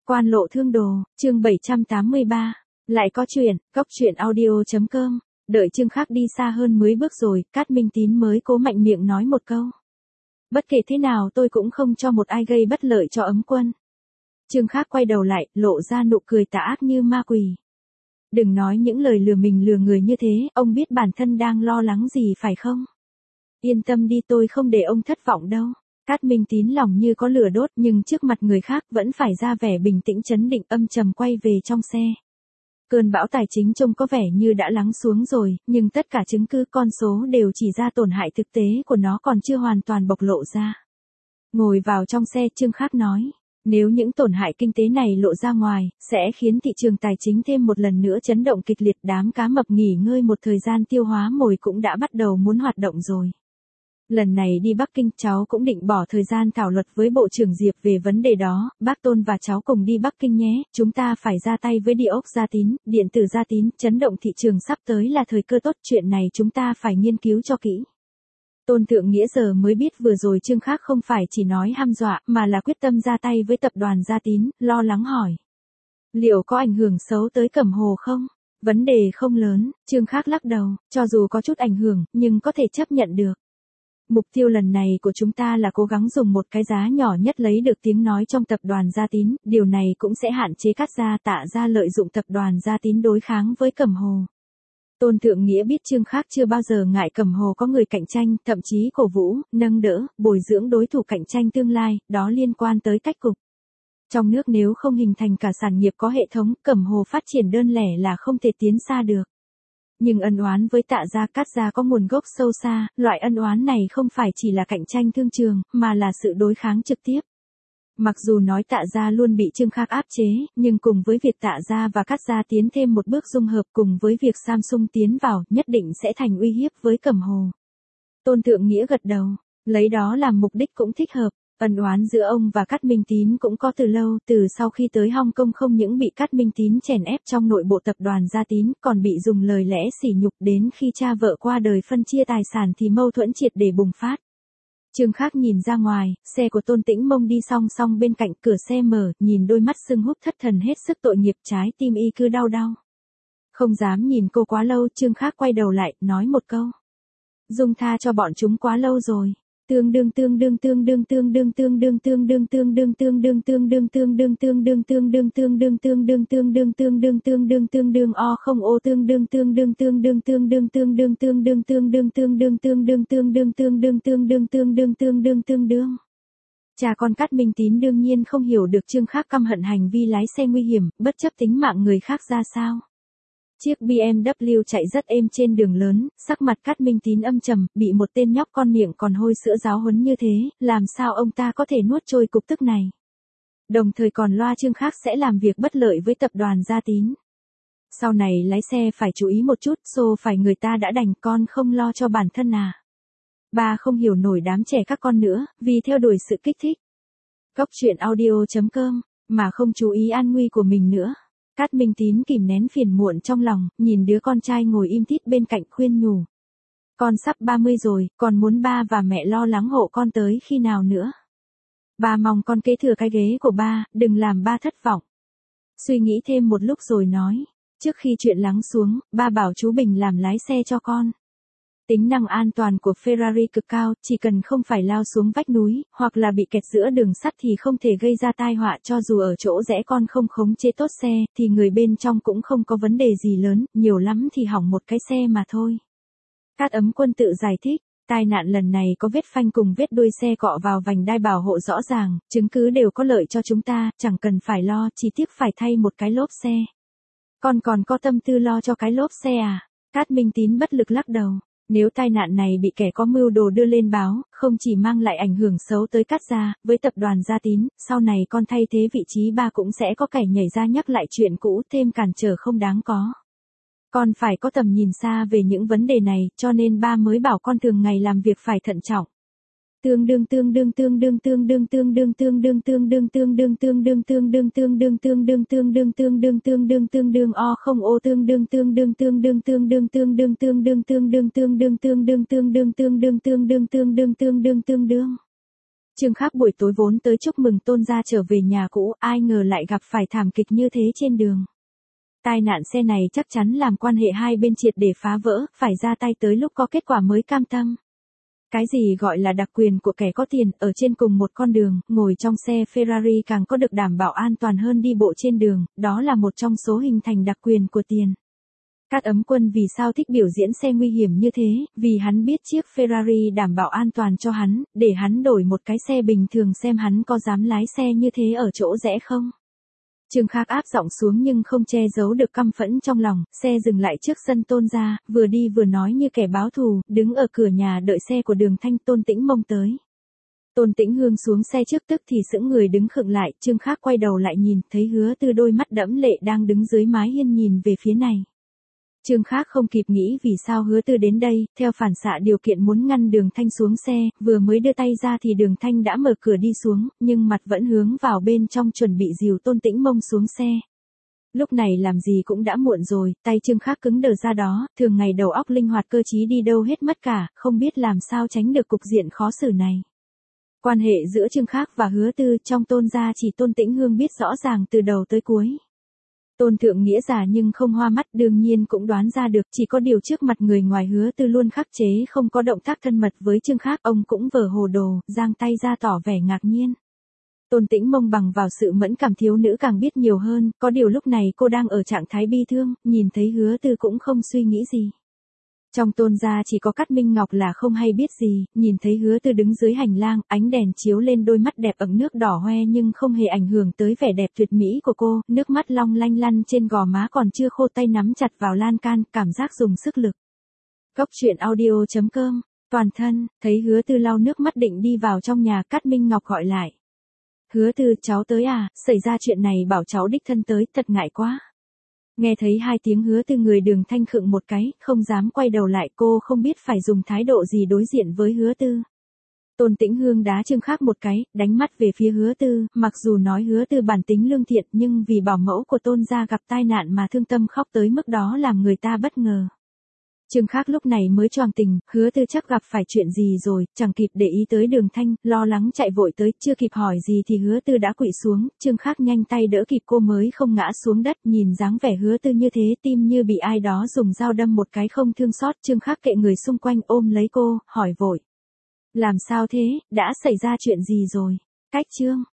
Quan lộ thương đồ, chương 783. Lại có chuyện, cóc truyện audio.com. Đợi chương khác đi xa hơn 10 bước rồi, Cát Minh Tín mới cố mạnh miệng nói một câu. Bất kể thế nào tôi cũng không cho một ai gây bất lợi cho Ấm Quân. Chương khác quay đầu lại, lộ ra nụ cười tà ác như ma quỷ. Đừng nói những lời lừa mình lừa người như thế, ông biết bản thân đang lo lắng gì phải không? Yên tâm đi, tôi không để ông thất vọng đâu. Cát Minh Tín lòng như có lửa đốt nhưng trước mặt người khác vẫn phải ra vẻ bình tĩnh trấn định, âm trầm quay về trong xe. Cơn bão tài chính trông có vẻ như đã lắng xuống rồi, nhưng tất cả chứng cứ con số đều chỉ ra tổn hại thực tế của nó còn chưa hoàn toàn bộc lộ ra. Ngồi vào trong xe, Trương Khác nói, nếu những tổn hại kinh tế này lộ ra ngoài, sẽ khiến thị trường tài chính thêm một lần nữa chấn động kịch liệt. Đám cá mập nghỉ ngơi một thời gian tiêu hóa mồi cũng đã bắt đầu muốn hoạt động rồi. Lần này đi Bắc Kinh, cháu cũng định bỏ thời gian thảo luận với Bộ trưởng Diệp về vấn đề đó. Bác Tôn và cháu cùng đi Bắc Kinh nhé, chúng ta phải ra tay với địa ốc gia tín, điện tử gia tín, chấn động thị trường sắp tới là thời cơ tốt, chuyện này chúng ta phải nghiên cứu cho kỹ. Tôn Thượng Nghĩa giờ mới biết vừa rồi Trương Khác không phải chỉ nói hăm dọa, mà là quyết tâm ra tay với tập đoàn gia tín, lo lắng hỏi. Liệu có ảnh hưởng xấu tới Cẩm Hồ không? Vấn đề không lớn, Trương Khác lắc đầu, cho dù có chút ảnh hưởng, nhưng có thể chấp nhận được. Mục tiêu lần này của chúng ta là cố gắng dùng một cái giá nhỏ nhất lấy được tiếng nói trong tập đoàn gia tín, điều này cũng sẽ hạn chế Cát gia Tạ gia lợi dụng tập đoàn gia tín đối kháng với Cẩm Hồ. Tôn Thượng Nghĩa biết Trương Khác chưa bao giờ ngại Cẩm Hồ có người cạnh tranh, thậm chí cổ vũ, nâng đỡ, bồi dưỡng đối thủ cạnh tranh tương lai, đó liên quan tới cách cục. Trong nước nếu không hình thành cả sản nghiệp có hệ thống, Cẩm Hồ phát triển đơn lẻ là không thể tiến xa được. Nhưng ân oán với Tạ gia Cát gia có nguồn gốc sâu xa, loại ân oán này không phải chỉ là cạnh tranh thương trường, mà là sự đối kháng trực tiếp. Mặc dù nói Tạ gia luôn bị Trương Khác áp chế, nhưng cùng với việc Tạ gia và Cát gia tiến thêm một bước dung hợp cùng với việc Samsung tiến vào, nhất định sẽ thành uy hiếp với Cẩm Hồ. Tôn Thượng Nghĩa gật đầu, lấy đó làm mục đích cũng thích hợp. Ân oán giữa ông và Cát Minh Tín cũng có từ lâu, từ sau khi tới Hong Kong không những bị Cát Minh Tín chèn ép trong nội bộ tập đoàn gia tín, còn bị dùng lời lẽ sỉ nhục, đến khi cha vợ qua đời phân chia tài sản thì mâu thuẫn triệt để bùng phát. Trương Khác nhìn ra ngoài, xe của Tôn Tĩnh Mông đi song song bên cạnh, cửa xe mở, nhìn đôi mắt sưng húp thất thần hết sức tội nghiệp, trái tim y cứ đau đau. Không dám nhìn cô quá lâu, Trương Khác quay đầu lại, nói một câu. Dung tha cho bọn chúng quá lâu rồi. Tương đương o không ô tương đương Cha con Cát Minh Tín đương nhiên không hiểu được Trương Khác căm hận hành vi lái xe nguy hiểm, bất chấp tính mạng người khác ra sao. Chiếc BMW chạy rất êm trên đường lớn, sắc mặt Cát Minh Tín âm trầm, bị một tên nhóc con miệng còn hôi sữa giáo huấn như thế, làm sao ông ta có thể nuốt trôi cục tức này. Đồng thời còn loa Trương Khác sẽ làm việc bất lợi với tập đoàn gia tín. Sau này lái xe phải chú ý một chút, xô phải người ta đã đành, con không lo cho bản thân à. Ba không hiểu nổi đám trẻ các con nữa, vì theo đuổi sự kích thích. Cóc truyện audio.com, mà không chú ý an nguy của mình nữa. Cát Minh Tín kìm nén phiền muộn trong lòng, nhìn đứa con trai ngồi im tít bên cạnh khuyên nhủ. Con sắp 30 rồi, còn muốn ba và mẹ lo lắng hộ con tới khi nào nữa. Ba mong con kế thừa cái ghế của ba, đừng làm ba thất vọng. Suy nghĩ thêm một lúc rồi nói, trước khi chuyện lắng xuống, ba bảo chú Bình làm lái xe cho con. Tính năng an toàn của Ferrari cực cao, chỉ cần không phải lao xuống vách núi, hoặc là bị kẹt giữa đường sắt thì không thể gây ra tai họa. Cho dù ở chỗ rẽ con không khống chế tốt xe, thì người bên trong cũng không có vấn đề gì lớn, nhiều lắm thì hỏng một cái xe mà thôi. Cát Ấm Quân tự giải thích, tai nạn lần này có vết phanh cùng vết đuôi xe cọ vào vành đai bảo hộ rõ ràng, chứng cứ đều có lợi cho chúng ta, chẳng cần phải lo, chỉ tiếc phải thay một cái lốp xe. Con còn có tâm tư lo cho cái lốp xe à? Cát Minh Tín bất lực lắc đầu. Nếu tai nạn này bị kẻ có mưu đồ đưa lên báo, không chỉ mang lại ảnh hưởng xấu tới Cát gia, với tập đoàn gia tín, sau này con thay thế vị trí ba cũng sẽ có kẻ nhảy ra nhắc lại chuyện cũ, thêm cản trở không đáng có. Con phải có tầm nhìn xa về những vấn đề này, cho nên ba mới bảo con thường ngày làm việc phải thận trọng. Tương đương o không ô Trương Khắc buổi tối vốn tới chúc mừng Tôn gia trở về nhà cũ, ai ngờ lại gặp phải thảm kịch như thế trên đường. Tai nạn xe này chắc chắn làm quan hệ hai bên triệt để phá vỡ, phải ra tay tới lúc có kết quả mới cam tâm. Cái gì gọi là đặc quyền của kẻ có tiền, ở trên cùng một con đường, ngồi trong xe Ferrari càng có được đảm bảo an toàn hơn đi bộ trên đường, đó là một trong số hình thành đặc quyền của tiền. Cát Ấm Quân vì sao thích biểu diễn xe nguy hiểm như thế, vì hắn biết chiếc Ferrari đảm bảo an toàn cho hắn, để hắn đổi một cái xe bình thường xem hắn có dám lái xe như thế ở chỗ rẽ không. Trương Khắc áp giọng xuống nhưng không che giấu được căm phẫn trong lòng, xe dừng lại trước sân Tôn gia, vừa đi vừa nói như kẻ báo thù, đứng ở cửa nhà đợi xe của Đường Thanh. Tôn Tĩnh Mông tới. Tôn Tĩnh Hương xuống xe trước tức thì sững người đứng khựng lại, Trương Khắc quay đầu lại nhìn, thấy Hứa Tư đôi mắt đẫm lệ đang đứng dưới mái hiên nhìn về phía này. Trương Khắc không kịp nghĩ vì sao Hứa Tư đến đây, theo phản xạ điều kiện muốn ngăn Đường Thanh xuống xe, vừa mới đưa tay ra thì Đường Thanh đã mở cửa đi xuống, nhưng mặt vẫn hướng vào bên trong chuẩn bị dìu Tôn Tĩnh Mông xuống xe. Lúc này làm gì cũng đã muộn rồi, tay Trương Khắc cứng đờ ra đó, thường ngày đầu óc linh hoạt cơ trí đi đâu hết mất cả, không biết làm sao tránh được cục diện khó xử này. Quan hệ giữa Trương Khắc và Hứa Tư trong Tôn gia chỉ Tôn Tĩnh Hương biết rõ ràng từ đầu tới cuối. Tôn thượng nghĩa già nhưng không hoa mắt, đương nhiên cũng đoán ra được, chỉ có điều trước mặt người ngoài Hứa Tư luôn khắc chế không có động tác thân mật với Trương Khắc, ông cũng vờ hồ đồ, giang tay ra tỏ vẻ ngạc nhiên. Tôn Tĩnh Mông bằng vào sự mẫn cảm thiếu nữ càng biết nhiều hơn, có điều lúc này cô đang ở trạng thái bi thương, nhìn thấy Hứa Tư cũng không suy nghĩ gì. Trong Tôn gia chỉ có Cát Minh Ngọc là không hay biết gì, nhìn thấy Hứa Tư đứng dưới hành lang, ánh đèn chiếu lên đôi mắt đẹp ẩn nước đỏ hoe nhưng không hề ảnh hưởng tới vẻ đẹp tuyệt mỹ của cô, nước mắt long lanh lăn trên gò má còn chưa khô, tay nắm chặt vào lan can, cảm giác dùng sức lực. Góc truyện audio.com, toàn thân, thấy Hứa Tư lau nước mắt định đi vào trong nhà, Cát Minh Ngọc gọi lại. Hứa Tư, cháu tới à, xảy ra chuyện này bảo cháu đích thân tới, thật ngại quá. Nghe thấy hai tiếng Hứa Tư người Đường Thanh khựng một cái, không dám quay đầu lại, cô không biết phải dùng thái độ gì đối diện với Hứa Tư. Tôn Tĩnh Hương đá Trương Khắc một cái, đánh mắt về phía Hứa Tư, mặc dù nói Hứa Tư bản tính lương thiện nhưng vì bảo mẫu của Tôn gia gặp tai nạn mà thương tâm khóc tới mức đó làm người ta bất ngờ. Trương Khắc lúc này mới choàng tỉnh, Hứa Tư chắc gặp phải chuyện gì rồi, chẳng kịp để ý tới Đường Thanh, lo lắng chạy vội tới, chưa kịp hỏi gì thì Hứa Tư đã quỵ xuống, Trương Khắc nhanh tay đỡ kịp cô mới không ngã xuống đất, nhìn dáng vẻ Hứa Tư như thế, tim như bị ai đó dùng dao đâm một cái không thương xót, Trương Khắc kệ người xung quanh ôm lấy cô, hỏi vội. Làm sao thế, đã xảy ra chuyện gì rồi? Cách Trương